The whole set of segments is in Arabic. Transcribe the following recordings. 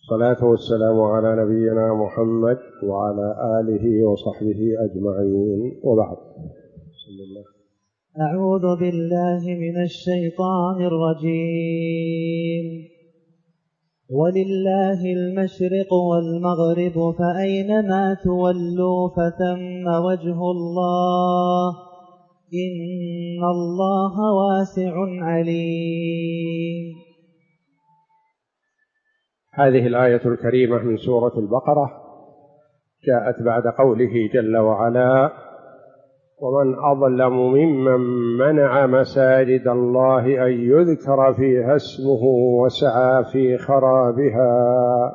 الصلاة والسلام على نبينا محمد وعلى آله وصحبه أجمعين، وبعد. بسم الله. أعوذ بالله من الشيطان الرجيم. ولله المشرق والمغرب فأينما تولوا فثم وجه الله إن الله واسع عليم. هذه الآية الكريمة من سورة البقرة جاءت بعد قوله جل وعلا: ومن أظلم ممن منع مساجد الله أن يذكر فيها اسمه وسعى في خرابها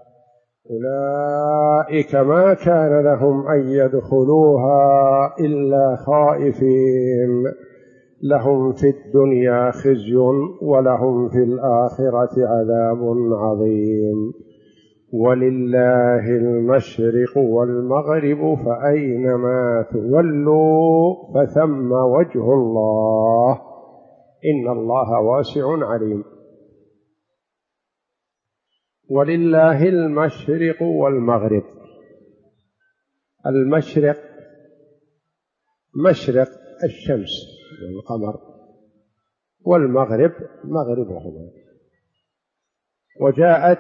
أولئك ما كان لهم أن يدخلوها إلا خائفين لهم في الدنيا خزي ولهم في الآخرة عذاب عظيم. ولله المشرق والمغرب فأينما تولوا فثم وجه الله إن الله واسع عليم. ولله المشرق والمغرب. المشرق مشرق الشمس والقمر، والمغرب مغربهما. وجاءت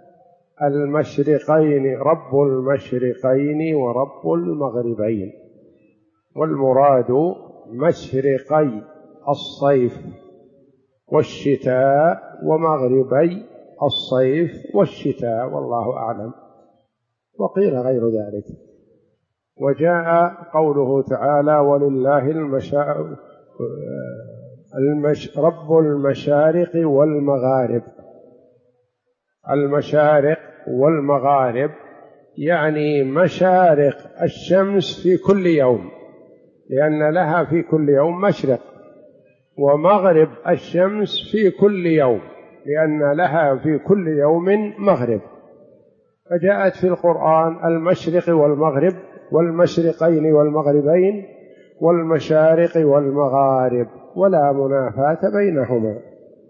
المشرقين رب المشرقين ورب المغربين، والمراد مشرقي الصيف والشتاء ومغربي الصيف والشتاء، والله أعلم، وقيل غير ذلك. وجاء قوله تعالى: ولله رب المشارق والمغارب. المشارق والمغارب يعني مشارق الشمس في كل يوم، لأن لها في كل يوم مشرق، ومغرب الشمس في كل يوم، لأن لها في كل يوم مغرب. فجاءت في القرآن المشرق والمغرب والمشرقين والمغربين والمشارق والمغارب، ولا منافاة بينهما،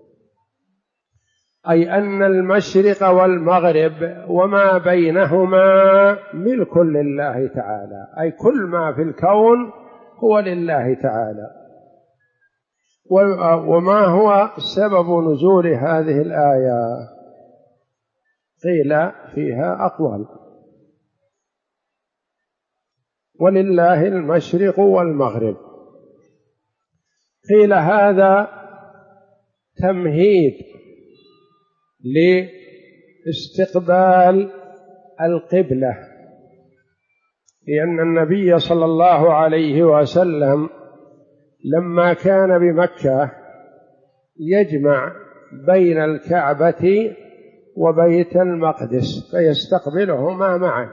أي أن المشرق والمغرب وما بينهما ملك لله تعالى، أي كل ما في الكون هو لله تعالى. وما هو سبب نزول هذه الآية؟ قيل فيها أقوال. ولله المشرق والمغرب، قيل هذا تمهيد لاستقبال القبلة، لأن النبي صلى الله عليه وسلم لما كان بمكة يجمع بين الكعبة وبيت المقدس فيستقبلهما معا،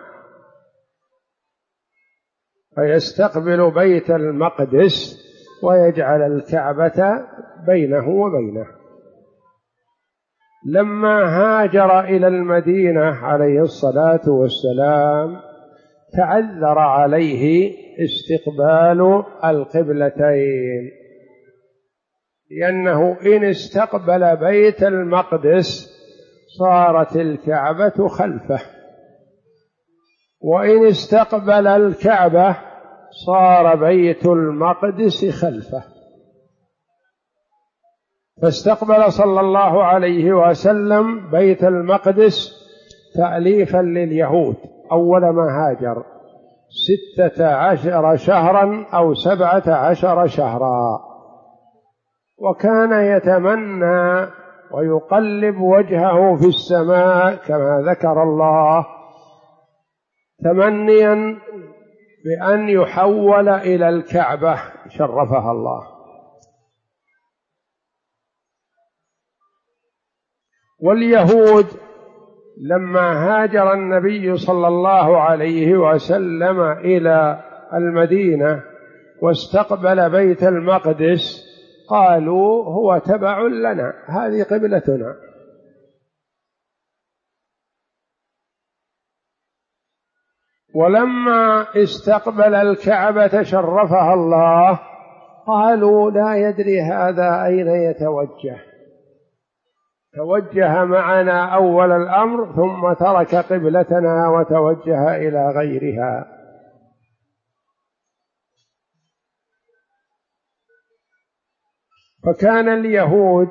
فيستقبل بيت المقدس ويجعل الكعبة بينه وبينه. لما هاجر إلى المدينة عليه الصلاة والسلام تعذر عليه استقبال القبلتين، لأنه إن استقبل بيت المقدس صارت الكعبة خلفه، وإن استقبل الكعبة صار بيت المقدس خلفه. فاستقبل صلى الله عليه وسلم بيت المقدس تأليفا لليهود أول ما هاجر 16 شهرا أو 17 شهرا، وكان يتمنى ويقلب وجهه في السماء كما ذكر الله، تمنيا بأن يحول إلى الكعبة شرفها الله. واليهود لما هاجر النبي صلى الله عليه وسلم إلى المدينة واستقبل بيت المقدس قالوا هو تبع لنا، هذه قبلتنا. ولما استقبل الكعبة شرفها الله قالوا لا يدري هذا أين يتوجه، توجه معنا أول الأمر ثم ترك قبلتنا وتوجه إلى غيرها. فكان اليهود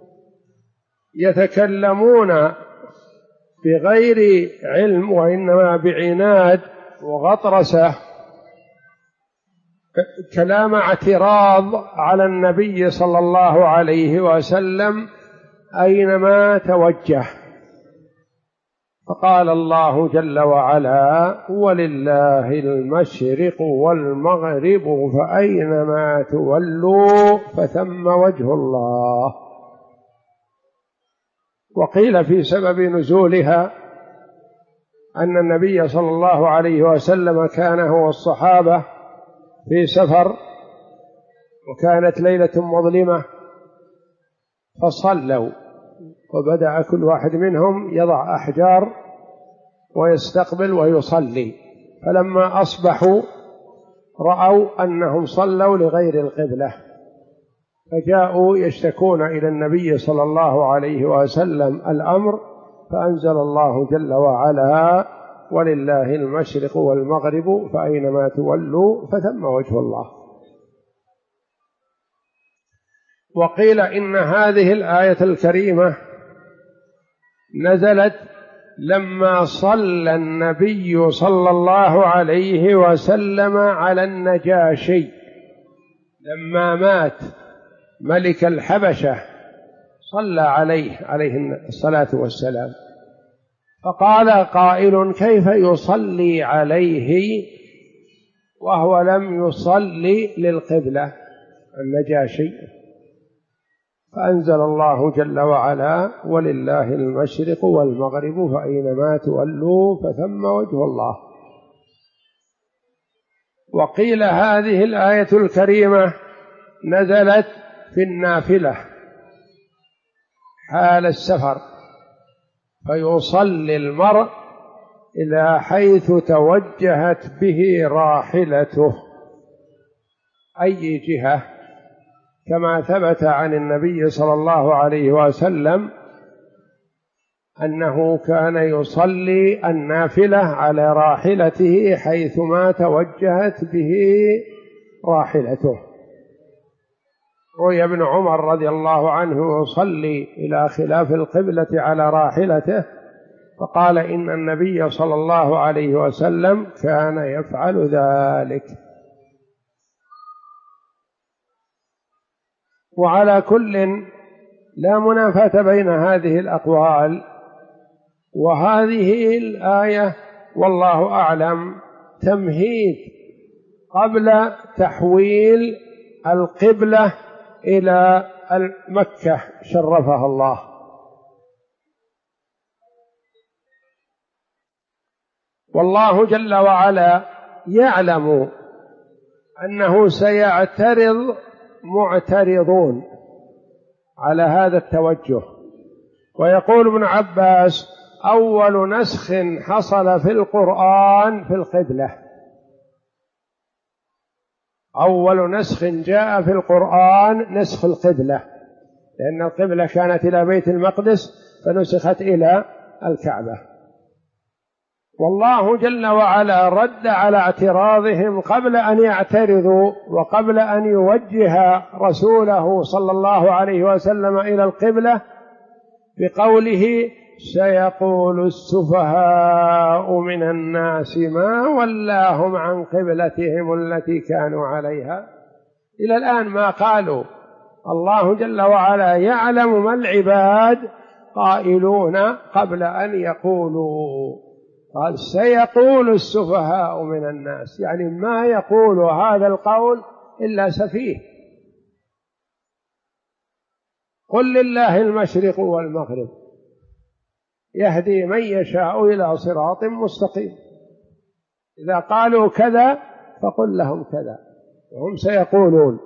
يتكلمون بغير علم وإنما بعناد وغطرسة، كلام اعتراض على النبي صلى الله عليه وسلم أينما توجه. فقال الله جل وعلا: ولله المشرق والمغرب فأينما تولوا فثم وجه الله. وقيل في سبب نزولها أن النبي صلى الله عليه وسلم كان هو والصحابة في سفر، وكانت ليلة مظلمة، فصلوا، وبدأ كل واحد منهم يضع أحجار ويستقبل ويصلي، فلما أصبحوا رأوا أنهم صلوا لغير القبلة، فجاءوا يشتكون إلى النبي صلى الله عليه وسلم الأمر، فأنزل الله جل وعلا: ولله المشرق والمغرب فأينما تولوا فثم وجه الله. وقيل إن هذه الآية الكريمة نزلت لما صلى النبي صلى الله عليه وسلم على النجاشي لما مات ملك الحبشة، صلى عليه الصلاة والسلام، فقال قائل: كيف يصلي عليه وهو لم يصلي للقبلة النجاشي؟ فأنزل الله جل وعلا: ولله المشرق والمغرب فأينما تولوا فثم وجه الله. وقيل هذه الآية الكريمة نزلت في النافلة حال السفر، فيصلي المرء إلى حيث توجهت به راحلته أي جهة، كما ثبت عن النبي صلى الله عليه وسلم أنه كان يصلي النافلة على راحلته حيثما توجهت به راحلته. روي ابن عمر رضي الله عنه يصلي إلى خلاف القبلة على راحلته، فقال: إن النبي صلى الله عليه وسلم كان يفعل ذلك. وعلى كل لا منافاة بين هذه الأقوال، وهذه الآية والله أعلم تمهيد قبل تحويل القبلة إلى مكة شرفها الله. والله جل وعلا يعلم أنه سيعترض معترضون على هذا التوجه. ويقول ابن عباس: أول نسخ حصل في القرآن في القبلة، أول نسخ جاء في القرآن نسخ القبلة، لأن القبلة كانت إلى بيت المقدس فنسخت إلى الكعبة. والله جل وعلا رد على اعتراضهم قبل أن يعترضوا وقبل أن يوجه رسوله صلى الله عليه وسلم إلى القبلة بقوله: سيقول السفهاء من الناس ما ولاهم عن قبلتهم التي كانوا عليها. إلى الآن ما قالوا. الله جل وعلا يعلم ما العباد قائلون قبل أن يقولوا. قال: سيقول السفهاء من الناس، يعني ما يقول هذا القول إلا سفيه. قل لله المشرق والمغرب يهدي من يشاء إلى صراط مستقيم. إذا قالوا كذا فقل لهم كذا، وهم سيقولون.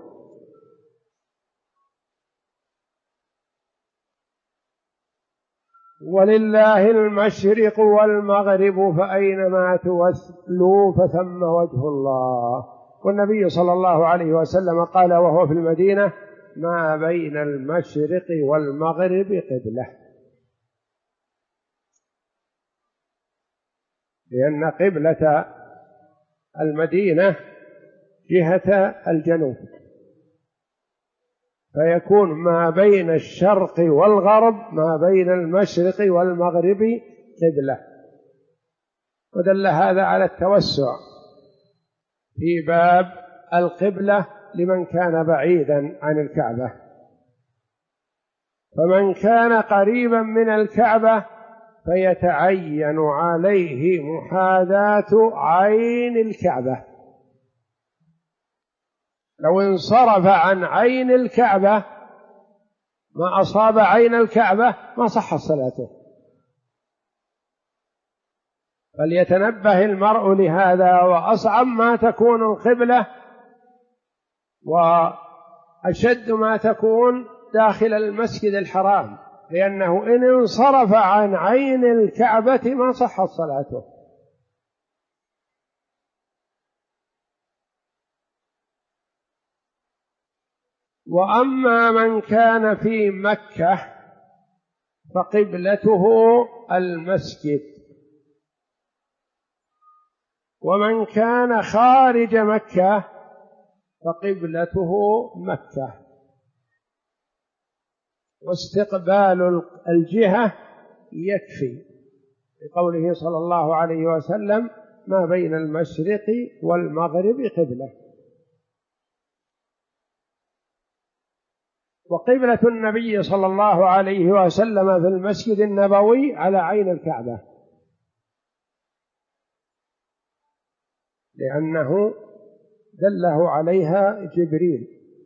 ولله المشرق والمغرب فأينما تولوا فثم وجه الله. والنبي صلى الله عليه وسلم قال وهو في المدينة: ما بين المشرق والمغرب قبلة. لأن قبلة المدينة جهة الجنوب، فيكون ما بين الشرق والغرب، ما بين المشرق والمغرب قبلة. ودل هذا على التوسع في باب القبلة لمن كان بعيدا عن الكعبة. فمن كان قريبا من الكعبة فيتعين عليه محاذاة عين الكعبة. لو انصرف عن عين الكعبة ما أصاب عين الكعبة ما صحت صلاته. فليتنبه المرء لهذا. وأصعب ما تكون القبلة وأشد ما تكون داخل المسجد الحرام، لأنه إن انصرف عن عين الكعبة ما صحت صلاته. وأما من كان في مكة فقبلته المسجد، ومن كان خارج مكة فقبلته مكة. واستقبال الجهة يكفي، لقوله صلى الله عليه وسلم: ما بين المشرق والمغرب قبلة. وقبلة النبي صلى الله عليه وسلم في المسجد النبوي على عين الكعبة، لأنه دله عليها جبريل.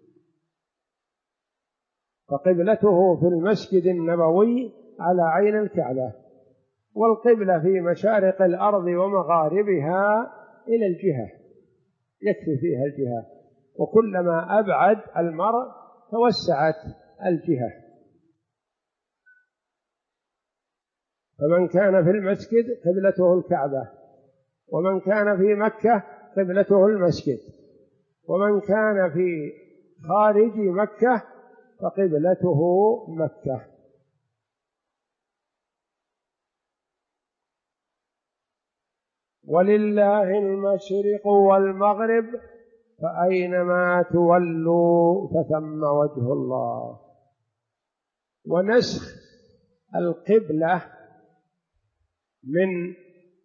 فقبلته في المسجد النبوي على عين الكعبة. والقبلة في مشارق الأرض ومغاربها إلى الجهة، يكفي فيها الجهة، وكلما أبعد المرء توسعت الجهة. فمن كان في المسجد قبلته الكعبة، ومن كان في مكة قبلته المسجد، ومن كان في خارج مكة فقبلته مكة. ولله المشرق والمغرب فأينما تولوا فثم وجه الله. ونسخ القبلة من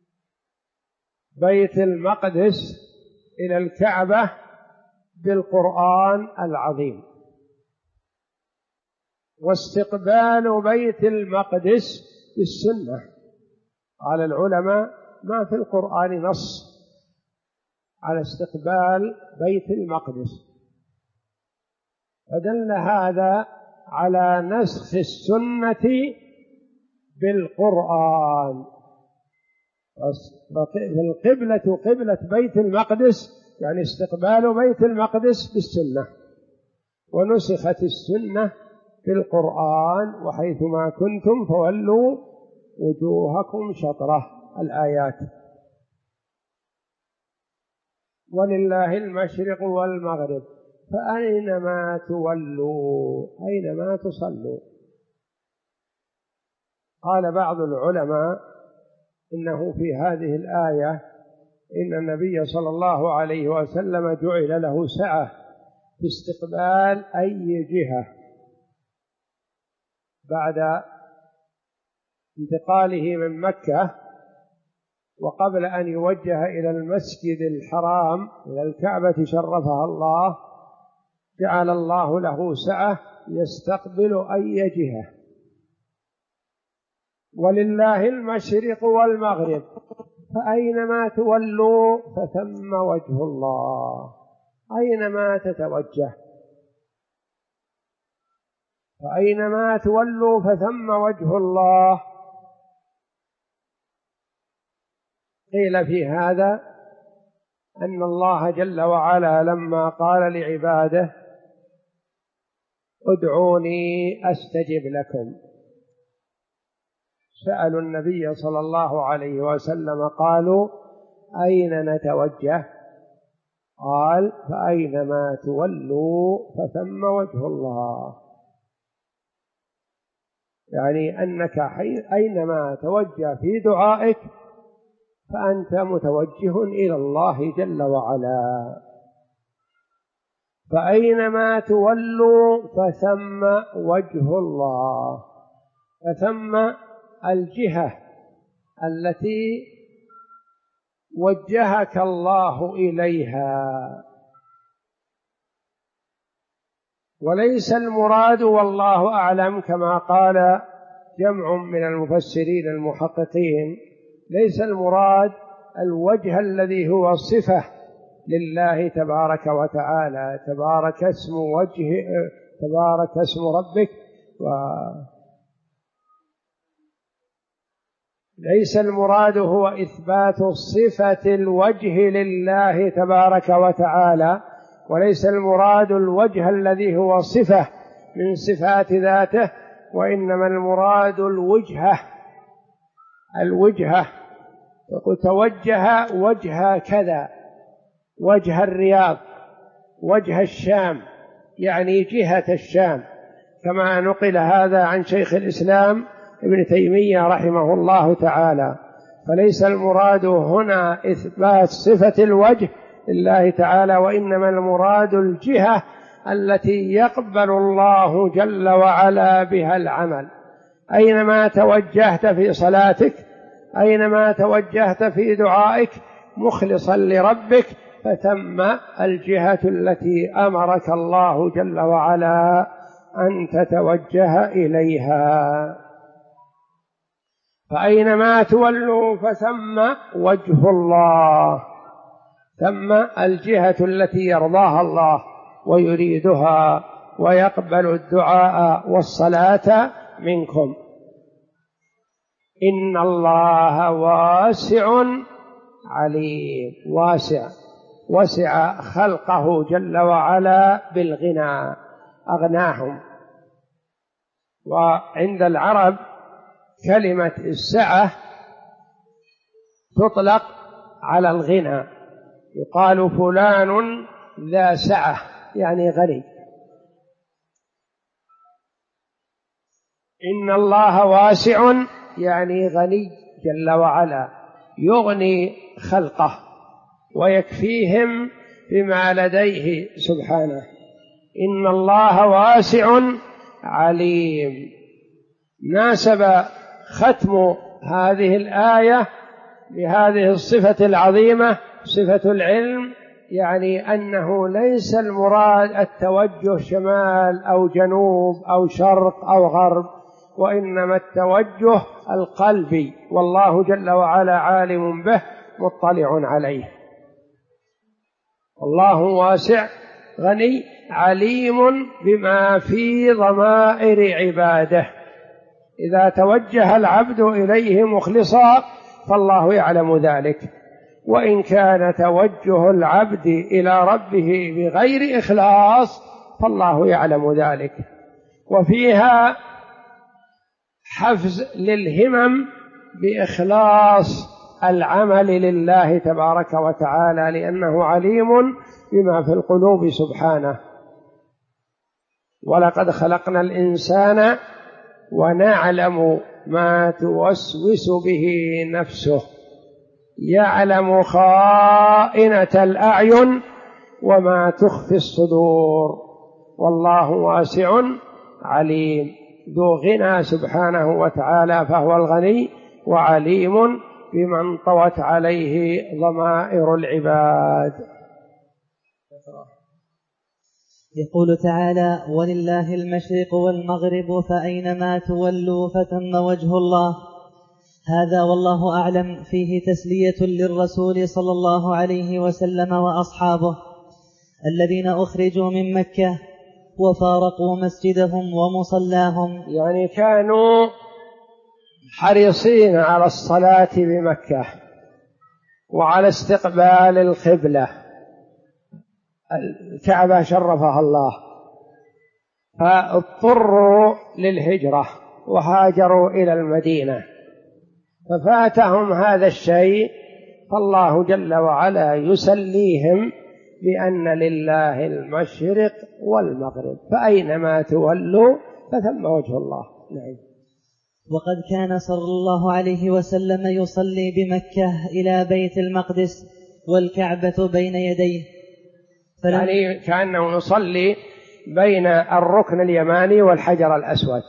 بيت المقدس إلى الكعبة بالقرآن العظيم. واستقبال بيت المقدس بالسنة. قال العلماء: ما في القرآن نص على استقبال بيت المقدس، فدل هذا على نسخ السنة بالقرآن. فالقبلة قبلة بيت المقدس يعني استقبال بيت المقدس بالسنة، ونسخت السنة في القرآن: وحيثما كنتم فولوا وجوهكم شطرة، الآيات. ولله المشرق والمغرب فأينما تولوا أينما تصلوا. قال بعض العلماء إنه في هذه الآية إن النبي صلى الله عليه وسلم جعل له سعة في استقبال أي جهة بعد انتقاله من مكة، وقبل أن يوجه إلى المسجد الحرام إلى الكعبة شرفها الله، جعل الله له سعة يستقبل أي جهة. ولله المشرق والمغرب فأينما تولوا فثم وجه الله. أينما تتوجه، فأينما تولوا فثم وجه الله. قيل في هذا أن الله جل وعلا لما قال لعباده: ادعوني أستجب لكم، سألوا النبي صلى الله عليه وسلم قالوا: أين نتوجه؟ قال: فأينما تولوا فثم وجه الله. يعني أنك أينما توجه في دعائك فأنت متوجه إلى الله جل وعلا. فأينما تولوا فثم وجه الله، فثم الجهة التي وجهك الله إليها. وليس المراد والله أعلم كما قال جمع من المفسرين المحققين، ليس المراد الوجه الذي هو صفة لله تبارك وتعالى، تبارك اسم وجه، تبارك اسم ربك، ليس المراد هو إثبات صفة الوجه لله تبارك وتعالى، وليس المراد الوجه الذي هو صفة من صفات ذاته، وإنما المراد الوجهة. توجه وجه كذا، وجه الرياض، وجه الشام، يعني جهة الشام، كما نقل هذا عن شيخ الإسلام ابن تيمية رحمه الله تعالى. فليس المراد هنا إثبات صفة الوجه لله تعالى، وإنما المراد الجهة التي يقبل الله جل وعلا بها العمل. أينما توجهت في صلاتك، أينما توجهت في دعائك مخلصا لربك، فتم الجهة التي أمرك الله جل وعلا أن تتوجه إليها. فأينما تولوا فثم وجه الله، ثم الجهة التي يرضاها الله ويريدها ويقبل الدعاء والصلاة منكم. إن الله واسع عليم، وسع خلقه جل وعلا بالغنى، أغناهم. وعند العرب كلمة السعة تطلق على الغنى، يقال فلان ذا سعة، يعني غني. إن الله واسع يعني غني جل وعلا، يغني خلقه ويكفيهم بما لديه سبحانه. إن الله واسع عليم. ناسب ختم هذه الآية بهذه الصفة العظيمة، صفة العلم، يعني أنه ليس المراد التوجه شمال أو جنوب أو شرق أو غرب، وإنما التوجه القلبي، والله جل وعلا عالم به مطلع عليه. الله واسع غني عليم بما في ضمائر عباده. إذا توجه العبد إليه مخلصا فالله يعلم ذلك، وإن كان توجه العبد إلى ربه بغير إخلاص فالله يعلم ذلك. وفيها حفز للهمم بإخلاص العمل لله تبارك وتعالى، لأنه عليم بما في القلوب سبحانه. ولقد خلقنا الإنسان ونعلم ما توسوس به نفسه، يعلم خائنة الأعين وما تخفي الصدور، والله واسع عليم، ذو غنى سبحانه وتعالى، فهو الغني وعليم بمن طوت عليه ضمائر العباد. يقول تعالى: ولله المشرق والمغرب فأينما تولوا فثم وجه الله. هذا والله أعلم فيه تسلية للرسول صلى الله عليه وسلم وأصحابه الذين أخرجوا من مكة وفارقوا مسجدهم ومصلاهم، يعني كانوا حريصين على الصلاة بمكة وعلى استقبال القبلة، الكعبة شرفها الله، فاضطروا للهجرة وهاجروا إلى المدينة، ففاتهم هذا الشيء، فالله جل وعلا يسليهم بأن لله المشرق والمغرب، فأينما تولوا فثم وجه الله. نعم. وقد كان صلى الله عليه وسلم يصلي بمكة إلى بيت المقدس والكعبة بين يديه، يعني كأنه يصلي بين الركن اليماني والحجر الأسود،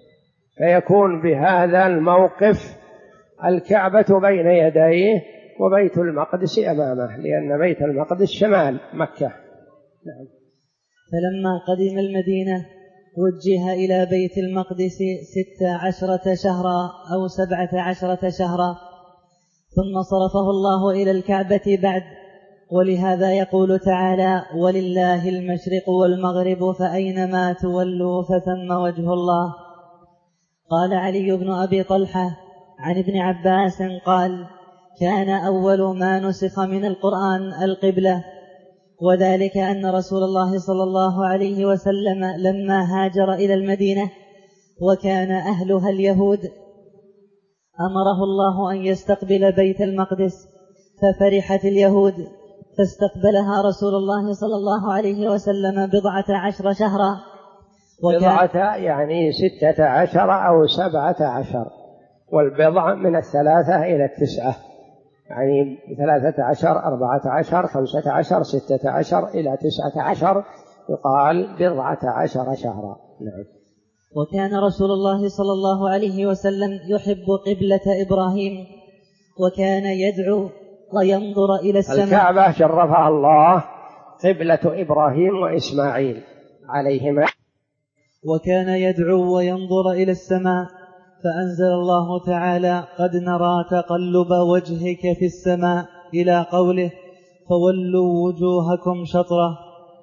فيكون بهذا الموقف الكعبة بين يديه وبيت المقدس أمامه، لأن بيت المقدس شمال مكة. نعم. فلما قدم المدينة وجه إلى بيت المقدس 16 شهرا أو 17 شهرا، ثم صرفه الله إلى الكعبة بعد. ولهذا يقول تعالى: ولله المشرق والمغرب فأينما تولوا فثم وجه الله. قال علي بن أبي طلحة عن ابن عباس قال: كان أول ما نسخ من القرآن القبلة، وذلك أن رسول الله صلى الله عليه وسلم لما هاجر إلى المدينة وكان أهلها اليهود أمره الله أن يستقبل بيت المقدس، ففرحت اليهود فاستقبلها رسول الله صلى الله عليه وسلم 17 شهرا. بضعة يعني 16 أو 17، والبضع من 3 إلى 9، يعني 13 14 15 16 إلى 19 يقال 17 شهرا. نعم. وكان رسول الله صلى الله عليه وسلم يحب قبلة إبراهيم، وكان يدعو وينظر إلى السماء. الكعبة شرفها الله قبلة إبراهيم وإسماعيل عليهما. وكان يدعو وينظر إلى السماء، فأنزل الله تعالى: قد نرى تقلب وجهك في السماء، إلى قوله: فولوا وجوهكم شطرة.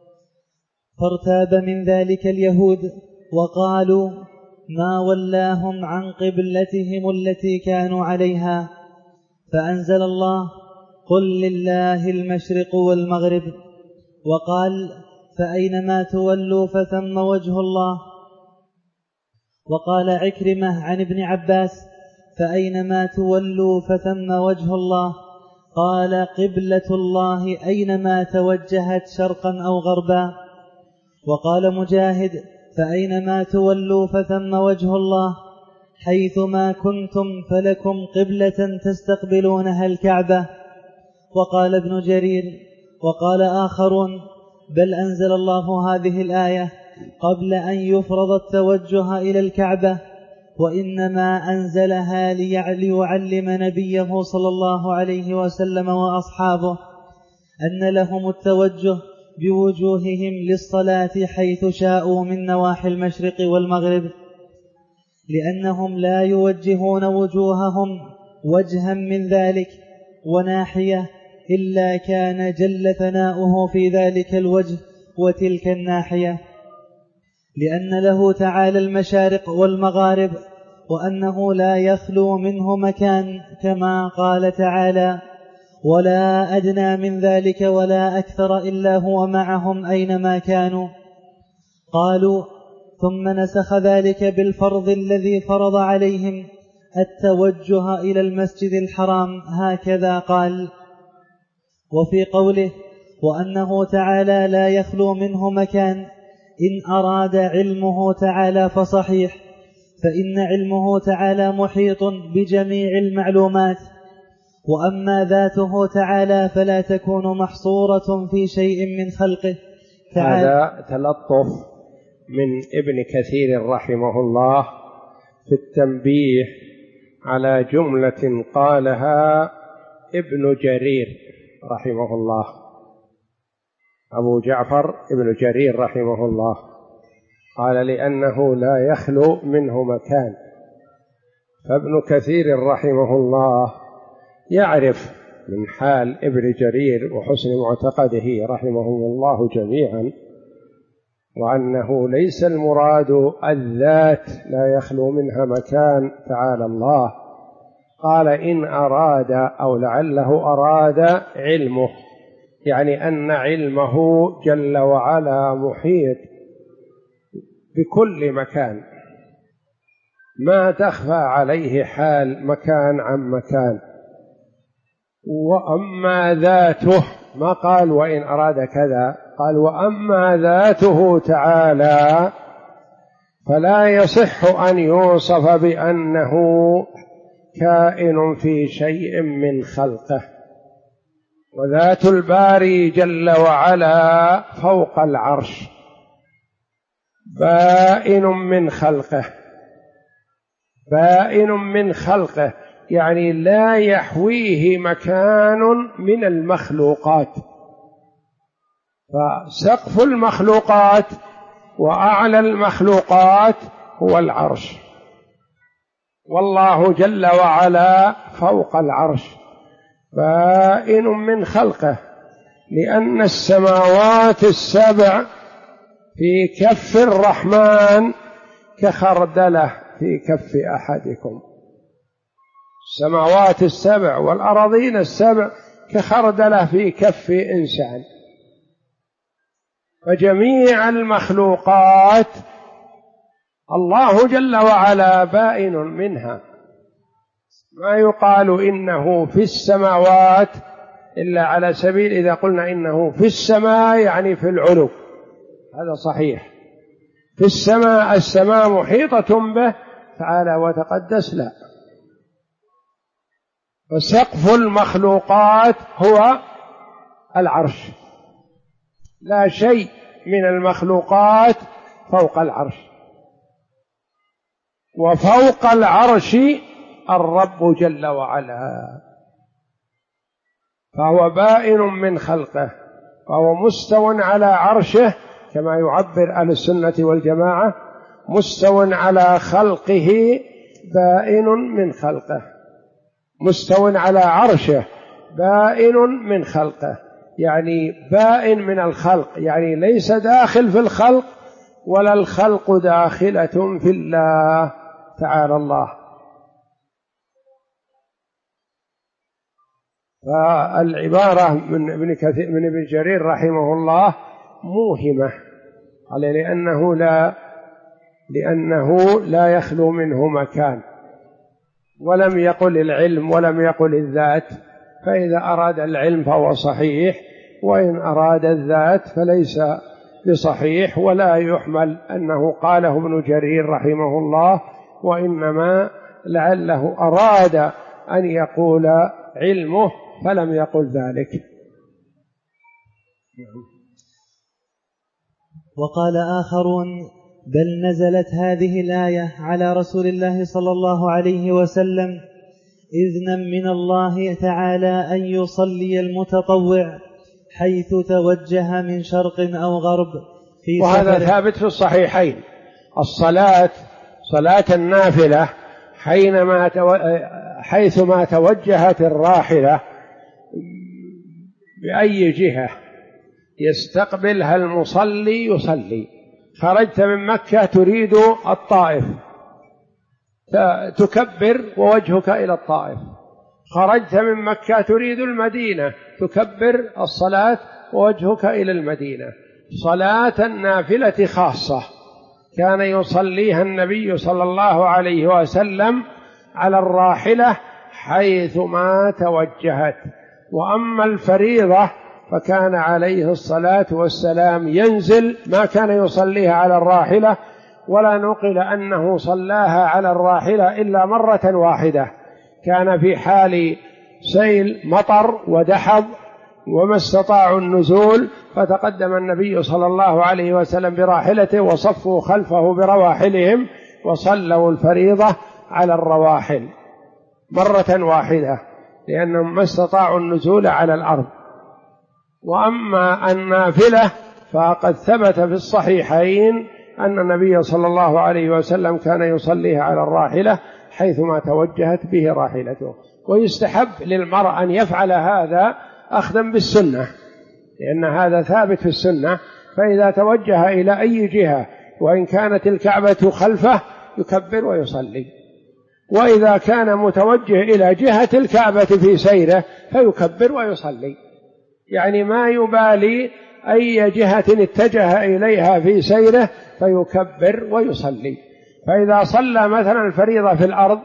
فارتاب من ذلك اليهود وقالوا: ما ولاهم عن قبلتهم التي كانوا عليها. فأنزل الله: قل لله المشرق والمغرب. وقال: فأينما تولوا فثم وجه الله. وقال عكرمة عن ابن عباس: فأينما تولوا فثم وجه الله. قال: قبلة الله أينما توجهت شرقا أو غربا. وقال مجاهد: فأينما تولوا فثم وجه الله، حيثما كنتم فلكم قبلة تستقبلونها الكعبة. وقال ابن جرير وقال آخرون: بل أنزل الله هذه الآية قبل أن يفرض التوجه إلى الكعبة، وإنما أنزلها ليعلم نبيه صلى الله عليه وسلم وأصحابه أن لهم التوجه بوجوههم للصلاة حيث شاءوا من نواحي المشرق والمغرب، لأنهم لا يوجهون وجوههم وجها من ذلك وناحية إلا كان جل ثناؤه في ذلك الوجه وتلك الناحية، لأن له تعالى المشارق والمغارب، وأنه لا يخلو منه مكان، كما قال تعالى: ولا أدنى من ذلك ولا أكثر إلا هو معهم أينما كانوا. قالوا: ثم نسخ ذلك بالفرض الذي فرض عليهم التوجه إلى المسجد الحرام، هكذا قال. وفي قوله: وأنه تعالى لا يخلو منه مكان، إن أراد علمه تعالى فصحيح، فإن علمه تعالى محيط بجميع المعلومات، وأما ذاته تعالى فلا تكون محصورة في شيء من خلقه تعالى. هذا تلطف من ابن كثير رحمه الله في التنبيه على جملة قالها ابن جرير رحمه الله، أبو جعفر ابن جرير رحمه الله، قال: لأنه لا يخلو منه مكان. فابن كثير رحمه الله يعرف من حال ابن جرير وحسن معتقده رحمهم الله جميعا، وأنه ليس المراد الذات لا يخلو منها مكان تعالى الله. قال: إن أراد أو لعله أراد علمه، يعني أن علمه جل وعلا محيط بكل مكان، ما تخفى عليه حال مكان عن مكان. وأما ذاته، ما قال وإن أراد كذا، قال: وأما ذاته تعالى فلا يصح أن يوصف بأنه كائن في شيء من خلقه. وذات الباري جل وعلا فوق العرش بائن من خلقه، بائن من خلقه يعني لا يحويه مكان من المخلوقات. فسقف المخلوقات وأعلى المخلوقات هو العرش، والله جل وعلا فوق العرش بائن من خلقه، لأن السماوات السبع في كف الرحمن كخردلة في كف أحدكم. السماوات السبع والأراضين السبع كخردلة في كف إنسان. فجميع المخلوقات الله جل وعلا بائن منها، ما يقال إنه في السماوات إلا على سبيل إذا قلنا إنه في السماء يعني في العلو، هذا صحيح. في السماء، السماء محيطة به تعالى وتقدس، لا. فسقف المخلوقات هو العرش، لا شيء من المخلوقات فوق العرش. وفوق العرش الرب جل وعلا، فهو بائن من خلقه، فهو مستو على عرشه كما يعبر أهل السنة والجماعة، مستو على خلقه بائن من خلقه، مستو على عرشه بائن من خلقه، يعني بائن من الخلق، يعني ليس داخل في الخلق ولا الخلق داخلة في الله تعالى الله. فالعبارة من ابن جرير رحمه الله موهمة، قال لأنه لا يخلو منه مكان، ولم يقل العلم ولم يقل الذات، فإذا أراد العلم فهو صحيح، وإن أراد الذات فليس بصحيح، ولا يحمل أنه قاله ابن جرير رحمه الله، وإنما لعله أراد أن يقول علمه فلم يقل ذلك. وقال آخرون: بل نزلت هذه الآية على رسول الله صلى الله عليه وسلم إذنا من الله تعالى أن يصلي المتطوع حيث توجه من شرق أو غرب في وهذا ثابت في الصحيحين. صلاة النافلة حيثما توجهت الراحلة بأي جهة يستقبلها المصلي يصلي. خرجت من مكة تريد الطائف تكبر ووجهك إلى الطائف، خرجت من مكة تريد المدينة تكبر الصلاة ووجهك إلى المدينة. صلاة النافلة خاصة كان يصليها النبي صلى الله عليه وسلم على الراحلة حيثما توجهت. وأما الفريضة فكان عليه الصلاة والسلام ينزل، ما كان يصليها على الراحلة، ولا نقل أنه صلاها على الراحلة إلا مرة واحدة، كان في حال سيل مطر ودحض وما استطاعوا النزول، فتقدم النبي صلى الله عليه وسلم براحلته وصفوا خلفه برواحلهم وصلوا الفريضة على الرواحل مرة واحدة، لأنهم ما استطاعوا النزول على الأرض. وأما النافلة فقد ثبت في الصحيحين أن النبي صلى الله عليه وسلم كان يصليها على الراحلة حيثما توجهت به راحلته. ويستحب للمرء أن يفعل هذا أخذا بالسنة، لأن هذا ثابت في السنة، فإذا توجه إلى أي جهة وإن كانت الكعبة خلفه يكبر ويصلي، وإذا كان متوجه إلى جهة الكعبة في سيره فيكبر ويصلي، يعني ما يبالي أي جهة اتجه إليها في سيره فيكبر ويصلي. فإذا صلى مثلا الفريضة في الأرض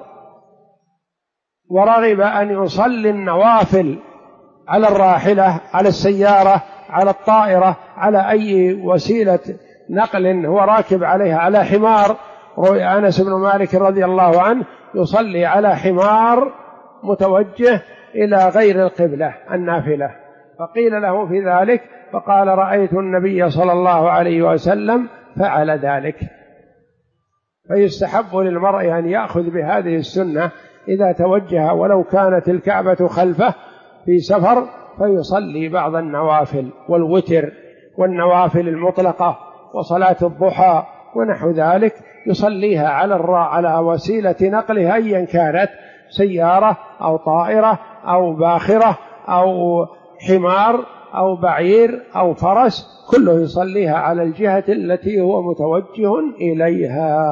ورغب أن يصلي النوافل على الراحلة، على السيارة، على الطائرة، على أي وسيلة نقل هو راكب عليها، على حمار رؤي أنس بن مالك رضي الله عنه يصلي على حمار متوجه إلى غير القبلة النافلة، فقيل له في ذلك فقال رأيت النبي صلى الله عليه وسلم فعل ذلك. فيستحب للمرء أن يأخذ بهذه السنة إذا توجه ولو كانت الكعبة خلفه في سفر، فيصلي بعض النوافل والوتر والنوافل المطلقة وصلاة الضحى ونحو ذلك، يصليها على وسيلة نقله أيا كانت، سيارة أو طائرة أو باخرة أو حمار أو بعير أو فرس، كله يصليها على الجهة التي هو متوجه إليها.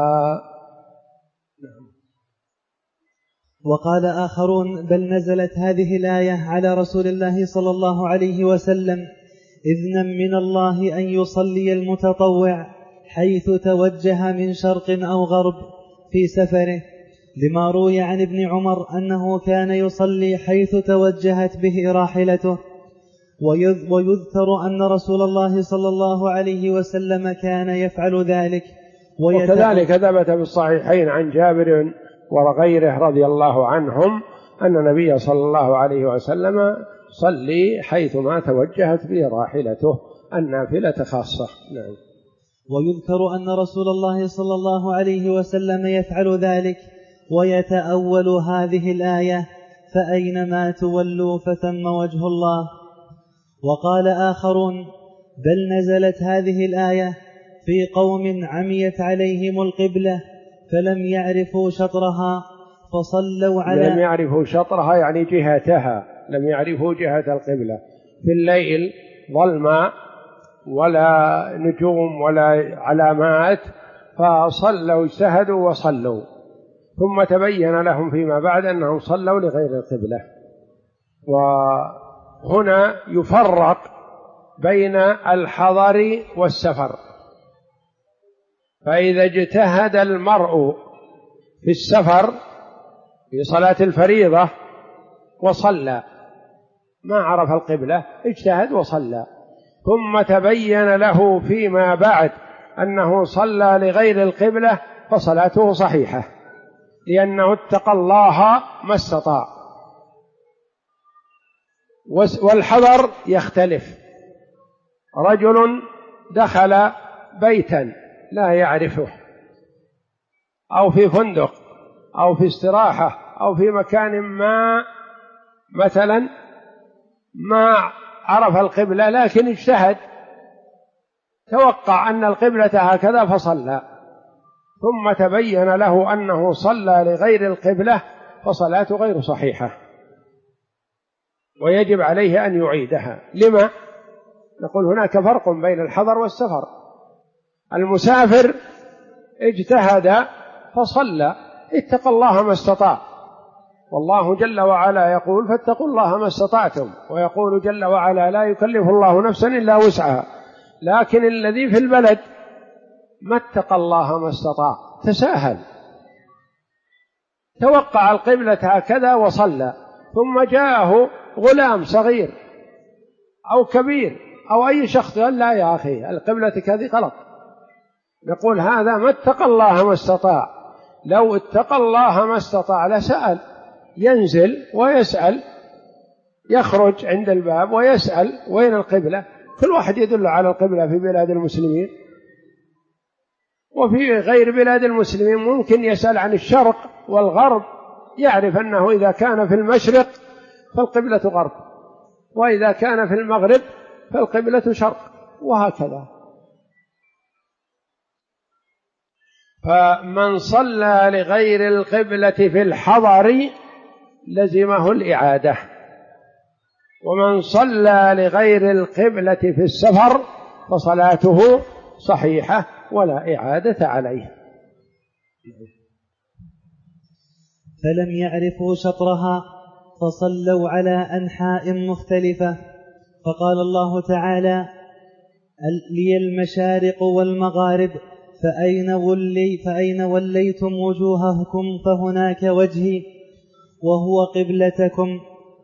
وقال آخرون بل نزلت هذه الآية على رسول الله صلى الله عليه وسلم إذنا من الله أن يصلي المتطوع حيث توجه من شرق أو غرب في سفره، لما روي عن ابن عمر أنه كان يصلي حيث توجهت به راحلته. ويذكر أن رسول الله صلى الله عليه وسلم كان يفعل ذلك. وكذلك ثبت في الصحيحين عن جابر وغيره رضي الله عنهم أن النبي صلى الله عليه وسلم صلي حيثما توجهت به راحلته النافلة خاصة. نعم. ويذكر أن رسول الله صلى الله عليه وسلم يفعل ذلك ويتأول هذه الآية فأينما تولوا فثم وجه الله. وقال آخرون بل نزلت هذه الآية في قوم عميت عليهم القبلة فلم يعرفوا شطرها فصلوا على لم يعرفوا شطرها يعني جهتها، لم يعرفوا جهة القبلة، في الليل ظلمة ولا نجوم ولا علامات، فصلوا اجتهدوا وصلوا، ثم تبين لهم فيما بعد أنهم صلوا لغير القبلة. وهنا يفرق بين الحضر والسفر، فإذا اجتهد المرء في السفر في صلاة الفريضة وصلى ما عرف القبلة اجتهد وصلى، ثم تبين له فيما بعد أنه صلى لغير القبلة فصلاته صحيحة، لأنه اتقى الله ما استطاع. والحضر يختلف، رجل دخل بيتا لا يعرفه أو في فندق أو في استراحة أو في مكان ما مثلا ما عرف القبلة لكن اجتهد، توقع أن القبلة هكذا فصلى، ثم تبين له أنه صلى لغير القبلة فصلاته غير صحيحة ويجب عليه أن يعيدها. لما؟ نقول هناك فرق بين الحضر والسفر. المسافر اجتهد فصلى اتقى الله ما استطاع، والله جل وعلا يقول فاتقوا الله ما استطعتم، ويقول جل وعلا لا يكلف الله نفسا إلا وسعها. لكن الذي في البلد ما اتقى الله ما استطاع، تساهل، توقع القبلة هكذا وصلى، ثم جاءه غلام صغير أو كبير أو أي شخص قال لا يا أخي القبلة كذي غلط، نقول هذا ما اتقى الله ما استطاع. لو اتقى الله ما استطاع لسأل، ينزل ويسأل، يخرج عند الباب ويسأل وين القبلة، كل واحد يدل على القبلة في بلاد المسلمين، وفي غير بلاد المسلمين ممكن يسأل عن الشرق والغرب، يعرف أنه إذا كان في المشرق فالقبلة غرب، وإذا كان في المغرب فالقبلة شرق، وهكذا. فمن صلى لغير القبلة في الحضر لزمه الإعادة، ومن صلى لغير القبلة في السفر فصلاته صحيحة ولا إعادة عليه. فلم يعرفوا شطرها فصلوا على أنحاء مختلفة، فقال الله تعالى لي المشارق والمغارب فأين وليتم وجوهكم فهناك وجهي وهو قبلتكم،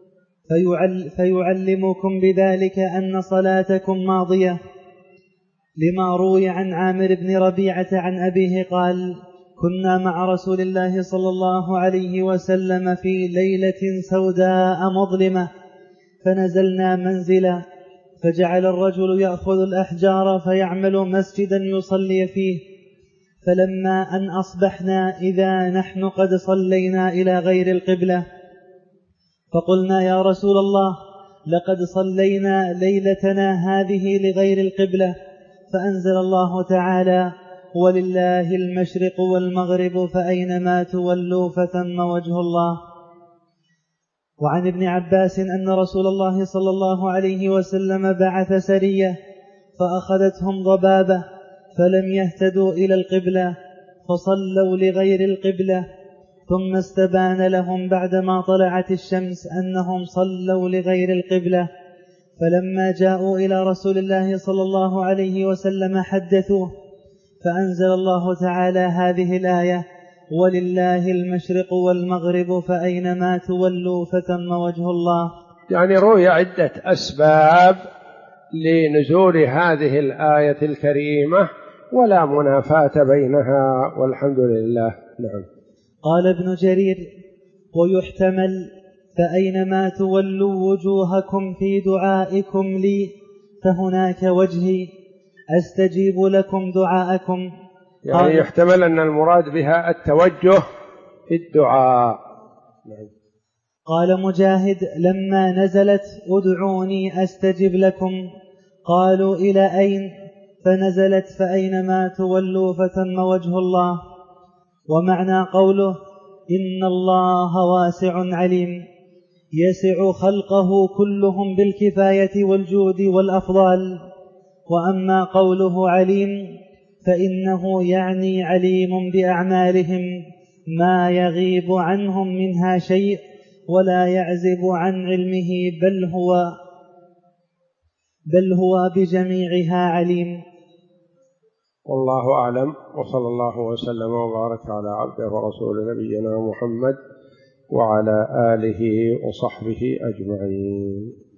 فيعلمكم بذلك أن صلاتكم ماضية. لما روي عن عامر بن ربيعة عن أبيه قال كنا مع رسول الله صلى الله عليه وسلم في ليلة سوداء مظلمة، فنزلنا منزلا، فجعل الرجل يأخذ الأحجار فيعمل مسجدا يصلي فيه، فلما أن أصبحنا إذا نحن قد صلينا إلى غير القبلة، فقلنا يا رسول الله لقد صلينا ليلتنا هذه لغير القبلة، فأنزل الله تعالى ولله المشرق والمغرب فأينما تولوا فثم وجه الله. وعن ابن عباس أن رسول الله صلى الله عليه وسلم بعث سرية فأخذتهم ضبابة فلم يهتدوا إلى القبلة فصلوا لغير القبلة، ثم استبان لهم بعدما طلعت الشمس أنهم صلوا لغير القبلة، فلما جاءوا إلى رسول الله صلى الله عليه وسلم حدثوه، فأنزل الله تعالى هذه الآية ولله المشرق والمغرب فأينما تولوا فثم وجه الله. يعني روي عدة أسباب لنزول هذه الآية الكريمة ولا منافاة بينها والحمد لله. نعم. قال ابن جرير: ويحتمل فأينما تولوا وجوهكم في دعائكم لي فهناك وجهي أستجيب لكم دعاءكم. يعني يحتمل أن المراد بها التوجه في الدعاء. قال مجاهد: لما نزلت ادعوني أستجب لكم قالوا إلى أين؟ فنزلت فأينما تولوا فثم وجه الله. ومعنى قوله إن الله واسع عليم يسع خلقه كلهم بالكفاية والجود والأفضال. وأما قوله عليم فإنه يعني عليم بأعمالهم ما يغيب عنهم منها شيء ولا يعزب عن علمه بل هو بجميعها عليم. والله أعلم، وصلى الله وسلم وبارك على عبده ورسول نبينا محمد وعلى آله وصحبه أجمعين.